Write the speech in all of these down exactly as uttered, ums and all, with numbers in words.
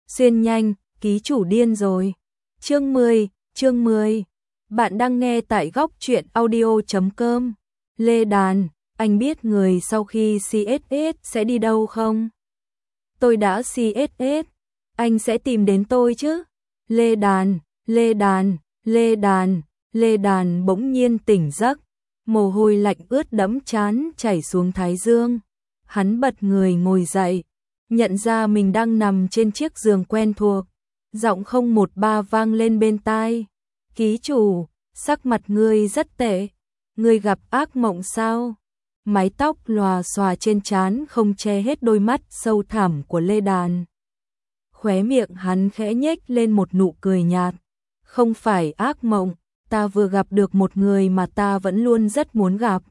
Xuyên nhanh, ký chủ điên rồi. Chương mười, chương mười. Bạn đang nghe tại góc truyện audio chấm com. Lê Đàn, anh biết người sau khi xê ét ét sẽ đi đâu không? Tôi đã xê ét ét, anh sẽ tìm đến tôi chứ? Lê Đàn, Lê Đàn, Lê Đàn, Lê Đàn bỗng nhiên tỉnh giấc, mồ hôi lạnh ướt đẫm trán chảy xuống thái dương. Hắn bật người ngồi dậy, nhận ra mình đang nằm trên chiếc giường quen thuộc. Giọng không một ba vang lên bên tai. Ký chủ, sắc mặt ngươi rất tệ. Ngươi gặp ác mộng sao? Mái tóc lòa xòa trên trán không che hết đôi mắt sâu thẳm của Lê Đàn. Khóe miệng hắn khẽ nhếch lên một nụ cười nhạt. Không phải ác mộng, ta vừa gặp được một người mà ta vẫn luôn rất muốn gặp.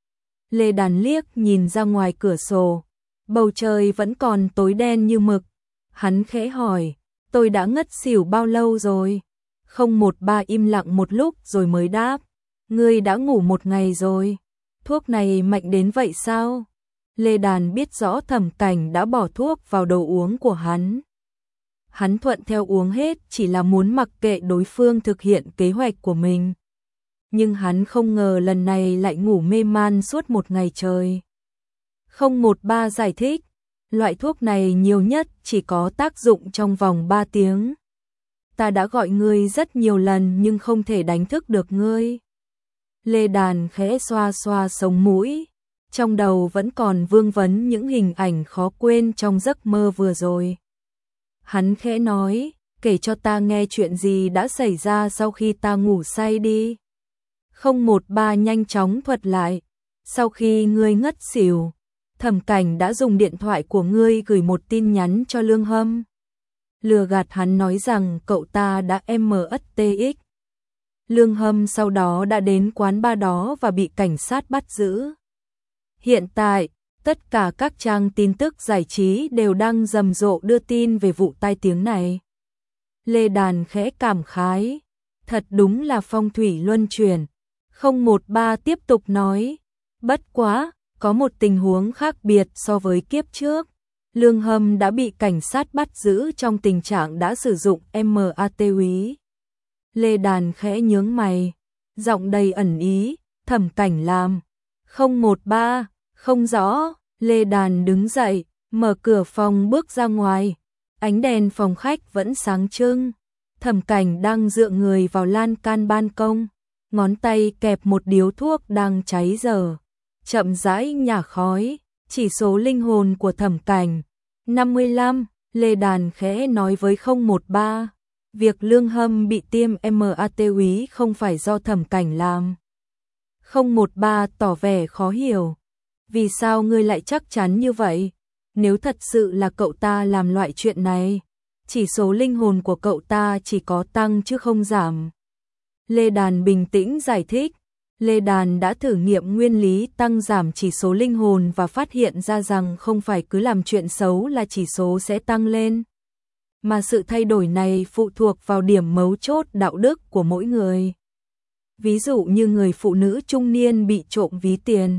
Lê Đàn liếc nhìn ra ngoài cửa sổ. Bầu trời vẫn còn tối đen như mực. Hắn khẽ hỏi, tôi đã ngất xỉu bao lâu rồi? Không một ba im lặng một lúc rồi mới đáp, ngươi đã ngủ một ngày rồi. Thuốc này mạnh đến vậy sao? Lê Đàn biết rõ Thẩm Cảnh đã bỏ thuốc vào đồ uống của hắn. Hắn thuận theo uống hết chỉ là muốn mặc kệ đối phương thực hiện kế hoạch của mình. Nhưng hắn không ngờ lần này lại ngủ mê man suốt một ngày trời. Không một ba giải thích, loại thuốc này nhiều nhất chỉ có tác dụng trong vòng ba tiếng. Ta đã gọi ngươi rất nhiều lần nhưng không thể đánh thức được ngươi. Lê Đàn khẽ xoa xoa sống mũi, trong đầu vẫn còn vương vấn những hình ảnh khó quên trong giấc mơ vừa rồi. Hắn khẽ nói, kể cho ta nghe chuyện gì đã xảy ra sau khi ta ngủ say đi. Không một ba nhanh chóng thuật lại, sau khi ngươi ngất xỉu, Thẩm Cảnh đã dùng điện thoại của ngươi gửi một tin nhắn cho Lương Hâm. Lừa gạt hắn nói rằng cậu ta đã mất tích. Lương Hâm sau đó đã đến quán bar đó và bị cảnh sát bắt giữ. Hiện tại, tất cả các trang tin tức giải trí đều đang rầm rộ đưa tin về vụ tai tiếng này. Lê Đàn khẽ cảm khái, thật đúng là phong thủy luân chuyển. Không một ba tiếp tục nói, bất quá, có một tình huống khác biệt so với kiếp trước. Lương Hâm đã bị cảnh sát bắt giữ trong tình trạng đã sử dụng ma túy. Lê Đàn khẽ nhướng mày, giọng đầy ẩn ý, Thẩm Cảnh làm. Không một ba, không rõ. Lê Đàn đứng dậy, mở cửa phòng bước ra ngoài. Ánh đèn phòng khách vẫn sáng trưng. Thẩm Cảnh đang dựa người vào lan can ban công, ngón tay kẹp một điếu thuốc đang cháy dở, chậm rãi nhả khói. Chỉ số linh hồn của Thẩm Cảnh năm mươi lăm. Lê Đàn khẽ nói với không một ba, việc Lương Hâm bị tiêm ma túy không phải do Thẩm Cảnh làm. Không một ba tỏ vẻ khó hiểu, vì sao ngươi lại chắc chắn như vậy? Nếu thật sự là cậu ta làm loại chuyện này, chỉ số linh hồn của cậu ta chỉ có tăng chứ không giảm. Lê Đàn bình tĩnh giải thích. Lê Đàn đã thử nghiệm nguyên lý tăng giảm chỉ số linh hồn và phát hiện ra rằng không phải cứ làm chuyện xấu là chỉ số sẽ tăng lên, mà sự thay đổi này phụ thuộc vào điểm mấu chốt đạo đức của mỗi người. Ví dụ như người phụ nữ trung niên bị trộm ví tiền,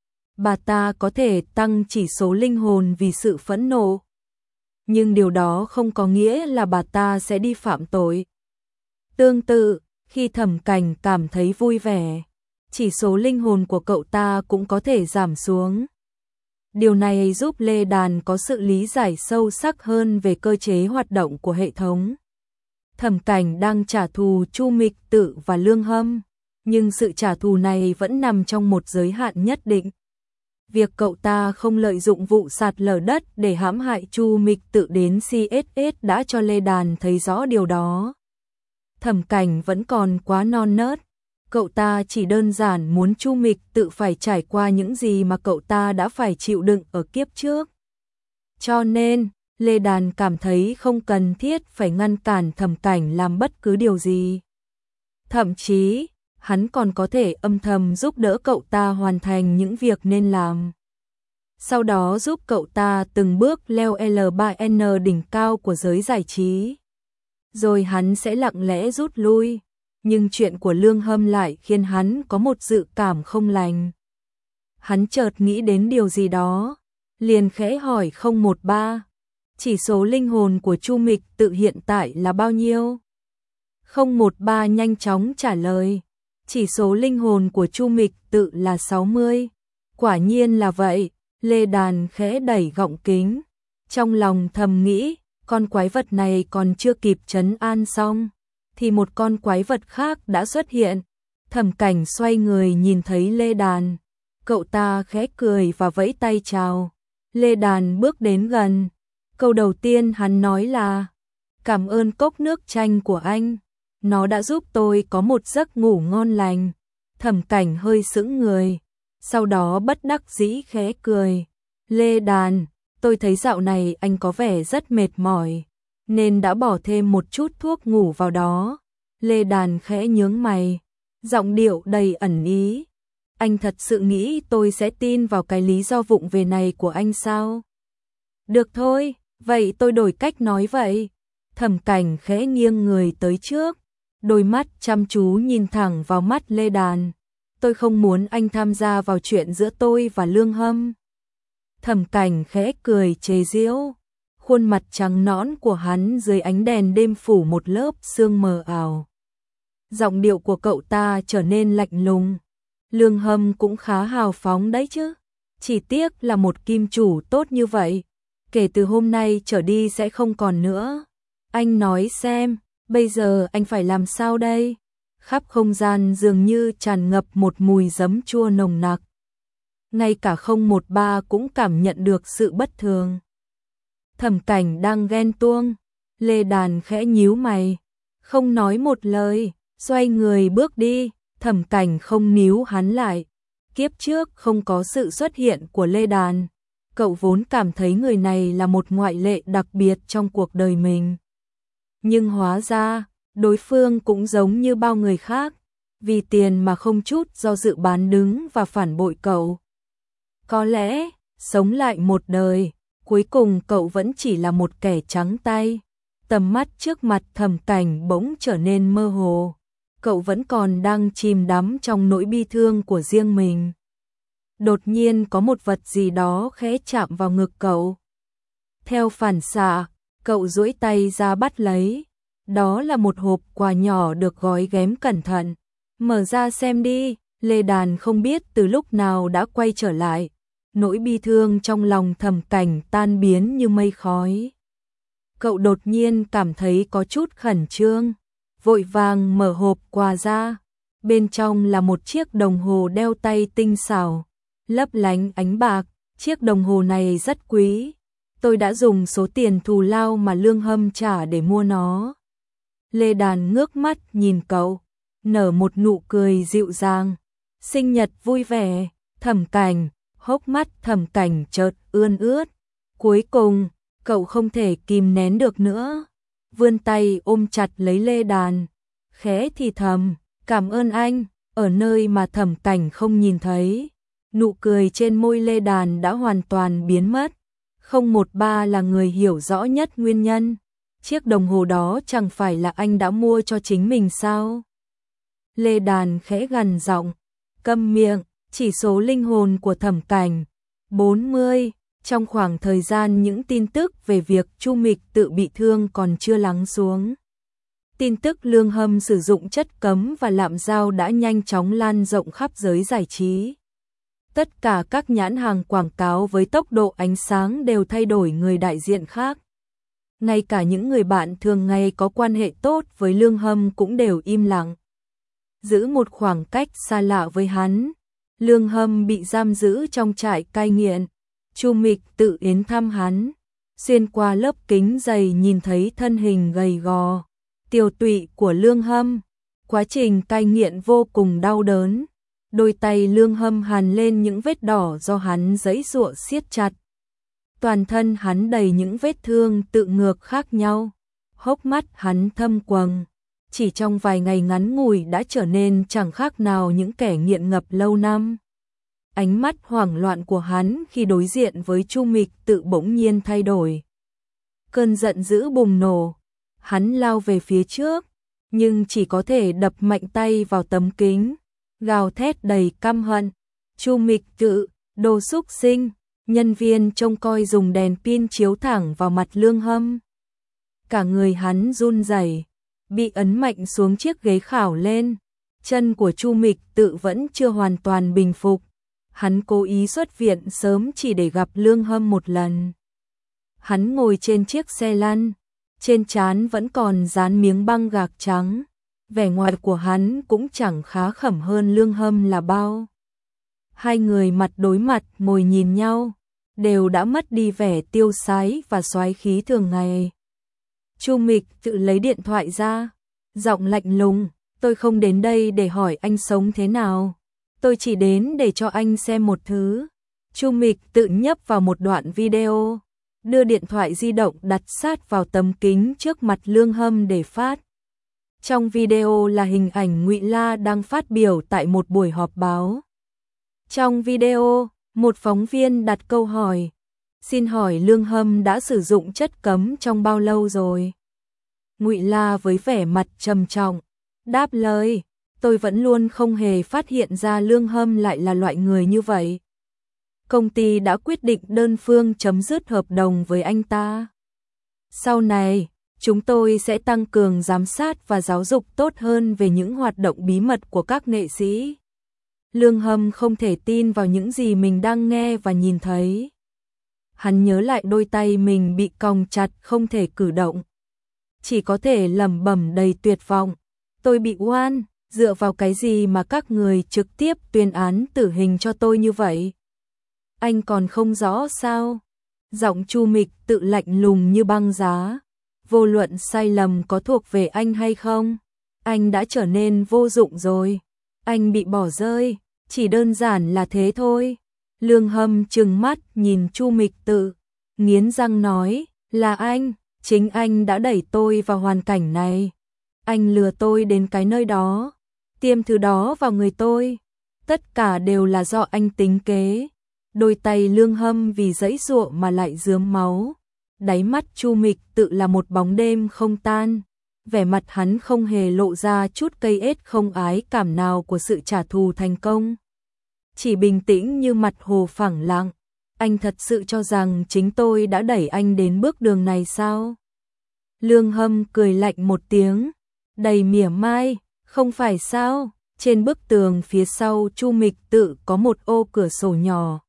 bà ta có thể tăng chỉ số linh hồn vì sự phẫn nộ, nhưng điều đó không có nghĩa là bà ta sẽ đi phạm tội. Tương tự, khi Thẩm Cảnh cảm thấy vui vẻ, chỉ số linh hồn của cậu ta cũng có thể giảm xuống. Điều này giúp Lê Đàn có sự lý giải sâu sắc hơn về cơ chế hoạt động của hệ thống. Thẩm Cảnh đang trả thù Chu Mịch Tự và Lương Hâm, nhưng sự trả thù này vẫn nằm trong một giới hạn nhất định. Việc cậu ta không lợi dụng vụ sạt lở đất để hãm hại Chu Mịch Tự đến xê ét ét đã cho Lê Đàn thấy rõ điều đó. Thẩm Cảnh vẫn còn quá non nớt. Cậu ta chỉ đơn giản muốn Chu Mịch Tự phải trải qua những gì mà cậu ta đã phải chịu đựng ở kiếp trước. Cho nên, Lê Đàn cảm thấy không cần thiết phải ngăn cản Thẩm Cảnh làm bất cứ điều gì. Thậm chí, hắn còn có thể âm thầm giúp đỡ cậu ta hoàn thành những việc nên làm. Sau đó giúp cậu ta từng bước leo L ba N đỉnh cao của giới giải trí. Rồi hắn sẽ lặng lẽ rút lui. Nhưng chuyện của Lương Hâm lại khiến hắn có một dự cảm không lành. Hắn chợt nghĩ đến điều gì đó, liền khẽ hỏi không một ba, Chỉ số linh hồn của Chu Mịch Tự hiện tại là bao nhiêu? không một ba nhanh chóng trả lời. Chỉ số linh hồn của Chu Mịch Tự là sáu mươi. Quả nhiên là vậy, Lê Đàn khẽ đẩy gọng kính. Trong lòng thầm nghĩ, con quái vật này còn chưa kịp trấn an xong, thì một con quái vật khác đã xuất hiện. Thẩm Cảnh xoay người nhìn thấy Lê Đàn. Cậu ta khẽ cười và vẫy tay chào. Lê Đàn bước đến gần. Câu đầu tiên hắn nói là: cảm ơn cốc nước chanh của anh. Nó đã giúp tôi có một giấc ngủ ngon lành. Thẩm Cảnh hơi sững người. Sau đó bất đắc dĩ khẽ cười. Lê Đàn, tôi thấy dạo này anh có vẻ rất mệt mỏi, nên đã bỏ thêm một chút thuốc ngủ vào đó. Lê Đàn khẽ nhướng mày, giọng điệu đầy ẩn ý. Anh thật sự nghĩ tôi sẽ tin vào cái lý do vụng về này của anh sao? Được thôi, vậy tôi đổi cách nói vậy. Thẩm Cảnh khẽ nghiêng người tới trước, đôi mắt chăm chú nhìn thẳng vào mắt Lê Đàn. Tôi không muốn anh tham gia vào chuyện giữa tôi và Lương Hâm. Thẩm Cảnh khẽ cười chế giễu, khuôn mặt trắng nõn của hắn dưới ánh đèn đêm phủ một lớp sương mờ ảo. Giọng điệu của cậu ta trở nên lạnh lùng. Lương Hâm cũng khá hào phóng đấy chứ. Chỉ tiếc là một kim chủ tốt như vậy, kể từ hôm nay trở đi sẽ không còn nữa. Anh nói xem, bây giờ anh phải làm sao đây? Khắp không gian dường như tràn ngập một mùi giấm chua nồng nặc. Ngay cả không một ba cũng cảm nhận được sự bất thường. Thẩm Cảnh đang ghen tuông. Lê Đàn khẽ nhíu mày, không nói một lời, xoay người bước đi. Thẩm Cảnh không níu hắn lại. Kiếp trước không có sự xuất hiện của Lê Đàn, cậu vốn cảm thấy người này là một ngoại lệ đặc biệt trong cuộc đời mình. Nhưng hóa ra, đối phương cũng giống như bao người khác, vì tiền mà không chút do dự bán đứng và phản bội cậu. Có lẽ, sống lại một đời, cuối cùng cậu vẫn chỉ là một kẻ trắng tay. Tầm mắt trước mặt Thẩm Cảnh bỗng trở nên mơ hồ. Cậu vẫn còn đang chìm đắm trong nỗi bi thương của riêng mình. Đột nhiên có một vật gì đó khẽ chạm vào ngực cậu. Theo phản xạ, cậu duỗi tay ra bắt lấy. Đó là một hộp quà nhỏ được gói ghém cẩn thận. Mở ra xem đi. Lê Đàn không biết từ lúc nào đã quay trở lại. Nỗi bi thương trong lòng Thẩm Cảnh tan biến như mây khói. Cậu đột nhiên cảm thấy có chút khẩn trương, vội vàng mở hộp quà ra. Bên trong là một chiếc đồng hồ đeo tay tinh xảo, lấp lánh ánh bạc. Chiếc đồng hồ này rất quý. Tôi đã dùng số tiền thù lao mà Lương Hâm trả để mua nó. Lê Đàn ngước mắt nhìn cậu, nở một nụ cười dịu dàng. Sinh nhật vui vẻ. Thẩm Cảnh, hốc mắt Thẩm Cảnh chợt ươn ướt. Cuối cùng, cậu không thể kìm nén được nữa, vươn tay ôm chặt lấy Lê Đàn, khẽ thì thầm, cảm ơn anh. Ở nơi mà Thẩm Cảnh không nhìn thấy, nụ cười trên môi Lê Đàn đã hoàn toàn biến mất. Không một ba là người hiểu rõ nhất nguyên nhân. Chiếc đồng hồ đó chẳng phải là anh đã mua cho chính mình sao? Lê Đàn khẽ gằn giọng, câm miệng. Chỉ số linh hồn của Thẩm Cảnh bốn mươi. Trong khoảng thời gian những tin tức về việc Chu Mịch Tự bị thương còn chưa lắng xuống, tin tức Lương Hâm sử dụng chất cấm và lạm giao đã nhanh chóng lan rộng khắp giới giải trí. Tất cả các nhãn hàng quảng cáo với tốc độ ánh sáng đều thay đổi người đại diện khác. Ngay cả những người bạn thường ngày có quan hệ tốt với Lương Hâm cũng đều im lặng, giữ một khoảng cách xa lạ với hắn. Lương Hâm bị giam giữ trong trại cai nghiện. Chu Mịch Tự đến thăm hắn, xuyên qua lớp kính dày nhìn thấy thân hình gầy gò, tiều tụy của Lương Hâm. Quá trình cai nghiện vô cùng đau đớn. Đôi tay Lương Hâm hằn lên những vết đỏ do hắn giãy giụa siết chặt. Toàn thân hắn đầy những vết thương tự ngược khác nhau. Hốc mắt hắn thâm quầng, chỉ trong vài ngày ngắn ngủi đã trở nên chẳng khác nào những kẻ nghiện ngập lâu năm. Ánh mắt hoảng loạn của hắn khi đối diện với Chu Mịch Tự bỗng nhiên thay đổi. Cơn giận dữ bùng nổ, hắn lao về phía trước, nhưng chỉ có thể đập mạnh tay vào tấm kính, gào thét đầy căm hận. Chu Mịch Tự, đồ xúc sinh, Nhân viên trông coi dùng đèn pin chiếu thẳng vào mặt Lương Hâm. Cả người hắn run rẩy, bị ấn mạnh xuống chiếc ghế khảo lên. Chân của Chu Mịch Tự vẫn chưa hoàn toàn bình phục. Hắn cố ý xuất viện sớm chỉ để gặp Lương Hâm một lần. Hắn ngồi trên chiếc xe lăn, trên trán vẫn còn dán miếng băng gạc trắng. Vẻ ngoài của hắn cũng chẳng khá khẩm hơn Lương Hâm là bao. Hai người mặt đối mặt ngồi nhìn nhau, đều đã mất đi vẻ tiêu sái và soái khí thường ngày. Chu Mịch Tự lấy điện thoại ra, giọng lạnh lùng, tôi không đến đây để hỏi anh sống thế nào. Tôi chỉ đến để cho anh xem một thứ. Chu Mịch Tự nhấp vào một đoạn video, đưa điện thoại di động đặt sát vào tấm kính trước mặt Lương Hâm để phát. Trong video là hình ảnh Ngụy La đang phát biểu tại một buổi họp báo. Trong video, một phóng viên đặt câu hỏi, xin hỏi Lương Hâm đã sử dụng chất cấm trong bao lâu rồi? Ngụy La với vẻ mặt trầm trọng, đáp lời, tôi vẫn luôn không hề phát hiện ra Lương Hâm lại là loại người như vậy. Công ty đã quyết định đơn phương chấm dứt hợp đồng với anh ta. Sau này, chúng tôi sẽ tăng cường giám sát và giáo dục tốt hơn về những hoạt động bí mật của các nghệ sĩ. Lương Hâm không thể tin vào những gì mình đang nghe và nhìn thấy. Hắn nhớ lại đôi tay mình bị còng chặt không thể cử động. Chỉ có thể lẩm bẩm đầy tuyệt vọng. Tôi bị oan, dựa vào cái gì mà các người trực tiếp tuyên án tử hình cho tôi như vậy? Anh còn không rõ sao? Giọng Chu Mịch Tự lạnh lùng như băng giá. Vô luận sai lầm có thuộc về anh hay không, anh đã trở nên vô dụng rồi. Anh bị bỏ rơi, chỉ đơn giản là thế thôi. Lương Hâm trừng mắt nhìn Chu Mịch Tự, nghiến răng nói, là anh, chính anh đã đẩy tôi vào hoàn cảnh này. Anh lừa tôi đến cái nơi đó, tiêm thứ đó vào người tôi. Tất cả đều là do anh tính kế. Đôi tay Lương Hâm vì giãy giụa mà lại rướm máu. Đáy mắt Chu Mịch Tự là một bóng đêm không tan. Vẻ mặt hắn không hề lộ ra chút cây ết không ái cảm nào của sự trả thù thành công. Chỉ bình tĩnh như mặt hồ phẳng lặng. Anh thật sự cho rằng chính tôi đã đẩy anh đến bước đường này sao? Lương Hâm cười lạnh một tiếng, đầy mỉa mai, không phải sao? Trên bức tường phía sau Chu Mịch Tự có một ô cửa sổ nhỏ.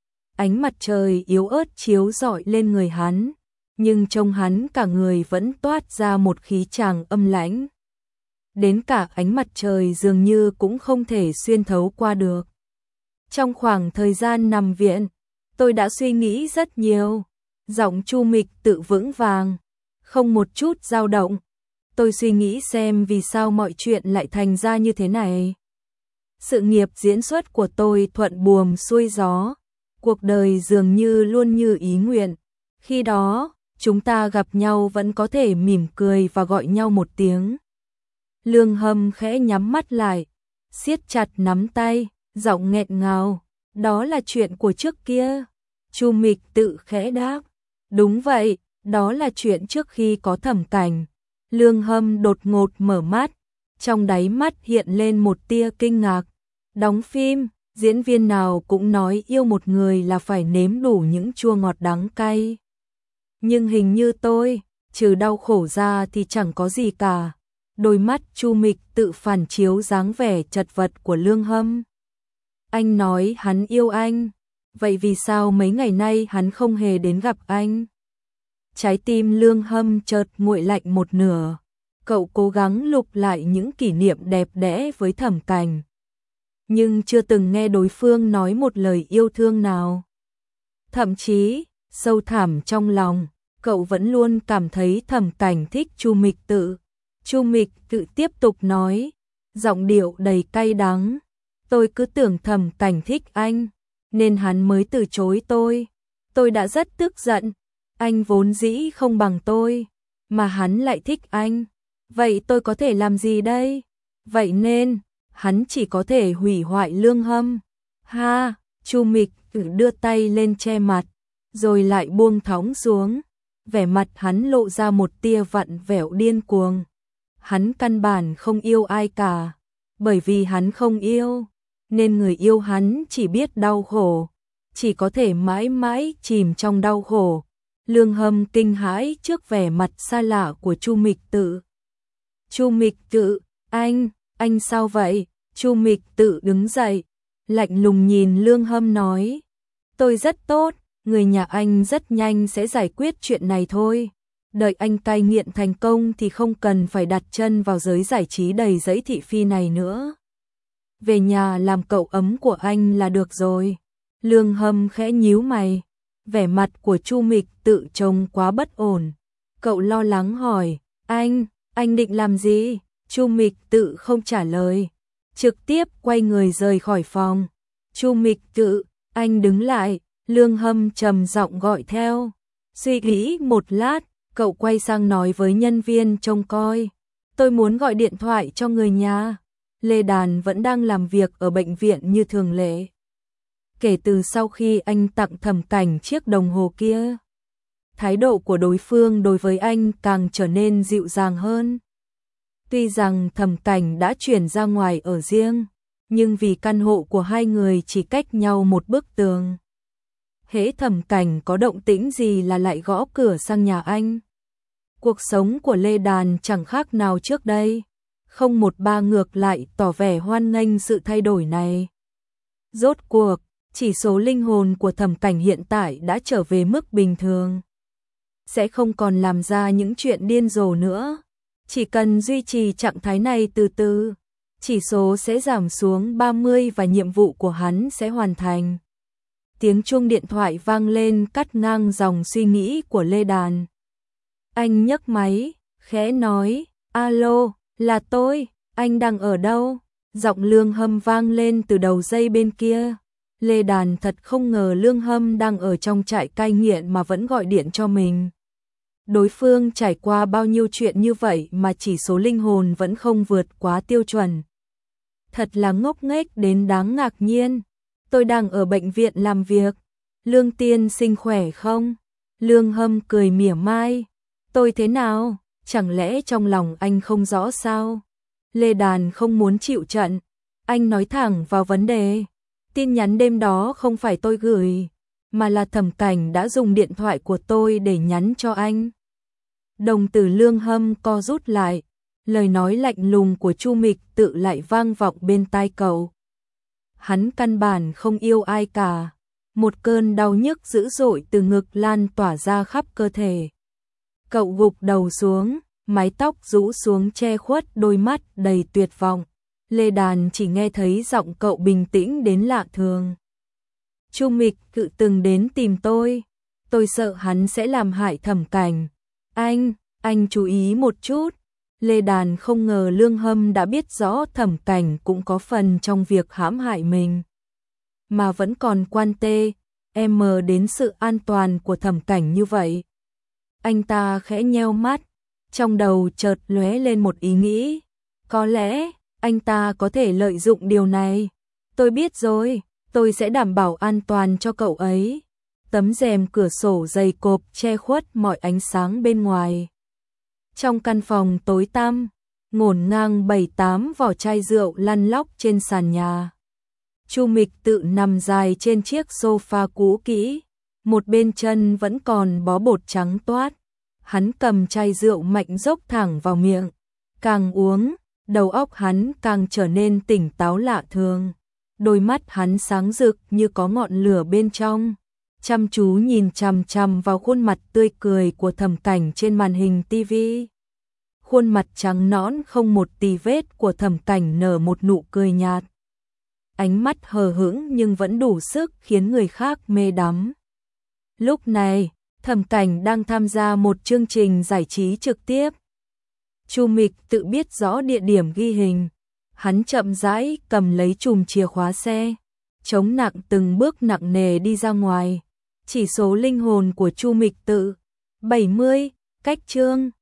Ánh mặt trời yếu ớt chiếu rọi lên người hắn, nhưng trông hắn cả người vẫn toát ra một khí tràng âm lãnh. Đến cả ánh mặt trời dường như cũng không thể xuyên thấu qua được. Trong khoảng thời gian nằm viện, tôi đã suy nghĩ rất nhiều. Giọng Chu Mịch Tự vững vàng, không một chút dao động. Tôi suy nghĩ xem vì sao mọi chuyện lại thành ra như thế này. Sự nghiệp diễn xuất của tôi thuận buồm xuôi gió. Cuộc đời dường như luôn như ý nguyện. Khi đó, chúng ta gặp nhau vẫn có thể mỉm cười và gọi nhau một tiếng. Lương Hâm khẽ nhắm mắt lại, siết chặt nắm tay, giọng nghẹn ngào, đó là chuyện của trước kia. Chu Mịch Tự khẽ đáp, đúng vậy, đó là chuyện trước khi có Thẩm Cảnh. Lương Hâm đột ngột mở mắt, trong đáy mắt hiện lên một tia kinh ngạc. Đóng phim, diễn viên nào cũng nói yêu một người là phải nếm đủ những chua ngọt đắng cay. Nhưng hình như tôi, trừ đau khổ ra thì chẳng có gì cả. Đôi mắt Chu Mịch Tự phản chiếu dáng vẻ chật vật của Lương Hâm. Anh nói hắn yêu anh, vậy vì sao mấy ngày nay hắn không hề đến gặp anh? Trái tim Lương Hâm chợt nguội lạnh một nửa. Cậu cố gắng lục lại những kỷ niệm đẹp đẽ với Thẩm Cảnh, nhưng chưa từng nghe đối phương nói một lời yêu thương nào. Thậm chí, sâu thẳm trong lòng, cậu vẫn luôn cảm thấy Thẩm Cảnh thích Chu Mịch Tự. Chu Mịch Tự tiếp tục nói, giọng điệu đầy cay đắng, tôi cứ tưởng Thẩm Cảnh thích anh, nên hắn mới từ chối tôi. Tôi đã rất tức giận, anh vốn dĩ không bằng tôi, mà hắn lại thích anh. Vậy tôi có thể làm gì đây? Vậy nên, hắn chỉ có thể hủy hoại Lương Hâm. Ha, Chu Mịch Tự đưa tay lên che mặt, rồi lại buông thõng xuống. Vẻ mặt hắn lộ ra một tia vặn vẹo điên cuồng. Hắn căn bản không yêu ai cả, bởi vì hắn không yêu, nên người yêu hắn chỉ biết đau khổ. chỉ có thể mãi mãi chìm trong đau khổ. Lương Hâm kinh hãi trước vẻ mặt xa lạ của Chu Mịch Tự. Chu Mịch Tự, anh, anh sao vậy? Chu Mịch Tự đứng dậy, lạnh lùng nhìn Lương Hâm nói, tôi rất tốt, người nhà anh rất nhanh sẽ giải quyết chuyện này thôi. Đợi anh cai nghiện thành công thì không cần phải đặt chân vào giới giải trí đầy rẫy thị phi này nữa. Về nhà làm cậu ấm của anh là được rồi. Lương Hâm khẽ nhíu mày, vẻ mặt của Chu Mịch Tự trông quá bất ổn. Cậu lo lắng hỏi, anh, anh định làm gì? Chu Mịch Tự không trả lời, trực tiếp quay người rời khỏi phòng. Chu Mịch Tự, anh đứng lại, Lương Hâm trầm giọng gọi theo. Suy nghĩ một lát, cậu quay sang nói với nhân viên trông coi, tôi muốn gọi điện thoại cho người nhà. Lê Đàn vẫn đang làm việc ở bệnh viện như thường lệ. Kể từ sau khi anh tặng Thẩm Cảnh chiếc đồng hồ kia, thái độ của đối phương đối với anh càng trở nên dịu dàng hơn. Tuy rằng Thẩm Cảnh đã chuyển ra ngoài ở riêng, nhưng vì căn hộ của hai người chỉ cách nhau một bức tường. Hễ Thẩm Cảnh có động tĩnh gì là lại gõ cửa sang nhà anh. Cuộc sống của Lê Đàn chẳng khác nào trước đây, không một ba ngược lại tỏ vẻ hoan nghênh sự thay đổi này. Rốt cuộc, chỉ số linh hồn của Thẩm Cảnh hiện tại đã trở về mức bình thường. Sẽ không còn làm ra những chuyện điên rồ nữa. Chỉ cần duy trì trạng thái này từ từ, chỉ số sẽ giảm xuống ba mươi và nhiệm vụ của hắn sẽ hoàn thành. Tiếng chuông điện thoại vang lên cắt ngang dòng suy nghĩ của Lê Đàn. Anh nhấc máy, khẽ nói, alo, là tôi, anh đang ở đâu? Giọng Lương Hâm vang lên từ đầu dây bên kia. Lê Đàn thật không ngờ Lương Hâm đang ở trong trại cai nghiện mà vẫn gọi điện cho mình. Đối phương trải qua bao nhiêu chuyện như vậy mà chỉ số linh hồn vẫn không vượt quá tiêu chuẩn. Thật là ngốc nghếch đến đáng ngạc nhiên. Tôi đang ở bệnh viện làm việc. Lương tiên sinh khỏe không? Lương Hâm cười mỉa mai. Tôi thế nào? Chẳng lẽ trong lòng anh không rõ sao? Lê Đàn không muốn chịu trận. Anh nói thẳng vào vấn đề. Tin nhắn đêm đó không phải tôi gửi, mà là Thẩm Cảnh đã dùng điện thoại của tôi để nhắn cho anh. Đồng tử Lương Hâm co rút lại, lời nói lạnh lùng của Chu Mịch Tự lại vang vọng bên tai cậu. Hắn căn bản không yêu ai cả. Một cơn đau nhức dữ dội từ ngực lan tỏa ra khắp cơ thể. Cậu gục đầu xuống, mái tóc rũ xuống che khuất đôi mắt đầy tuyệt vọng. Lê Đàn chỉ nghe thấy giọng cậu bình tĩnh đến lạ thường. Chu Mịch Tự từng đến tìm tôi. Tôi sợ hắn sẽ làm hại Thẩm Cảnh. Anh, anh chú ý một chút. Lê Đàn không ngờ Lương Hâm đã biết rõ Thẩm Cảnh cũng có phần trong việc hãm hại mình. Mà vẫn còn quan tê, em mờ đến sự an toàn của Thẩm Cảnh như vậy. Anh ta khẽ nheo mắt, trong đầu chợt lóe lên một ý nghĩ. Có lẽ, anh ta có thể lợi dụng điều này. Tôi biết rồi, tôi sẽ đảm bảo an toàn cho cậu ấy. Tấm rèm cửa sổ dày cộp che khuất mọi ánh sáng bên ngoài. Trong căn phòng tối tăm, ngổn ngang bảy tám vỏ chai rượu lăn lóc trên sàn nhà. Chu Mịch Tự nằm dài trên chiếc sofa cũ kỹ, một bên chân vẫn còn bó bột trắng toát. Hắn cầm chai rượu mạnh dốc thẳng vào miệng, càng uống, đầu óc hắn càng trở nên tỉnh táo lạ thường. Đôi mắt hắn sáng rực như có ngọn lửa bên trong, chăm chú nhìn chằm chằm vào khuôn mặt tươi cười của Thẩm Cảnh trên màn hình tivi. Khuôn mặt trắng nõn không một tì vết của Thẩm Cảnh nở một nụ cười nhạt. Ánh mắt hờ hững nhưng vẫn đủ sức khiến người khác mê đắm. Lúc này, Thẩm Cảnh đang tham gia một chương trình giải trí trực tiếp. Chu Mịch Tự biết rõ địa điểm ghi hình. Hắn chậm rãi cầm lấy chùm chìa khóa xe, chống nặng từng bước nặng nề đi ra ngoài. Chỉ số linh hồn của Chu Mịch Tự bảy mươi, cách chương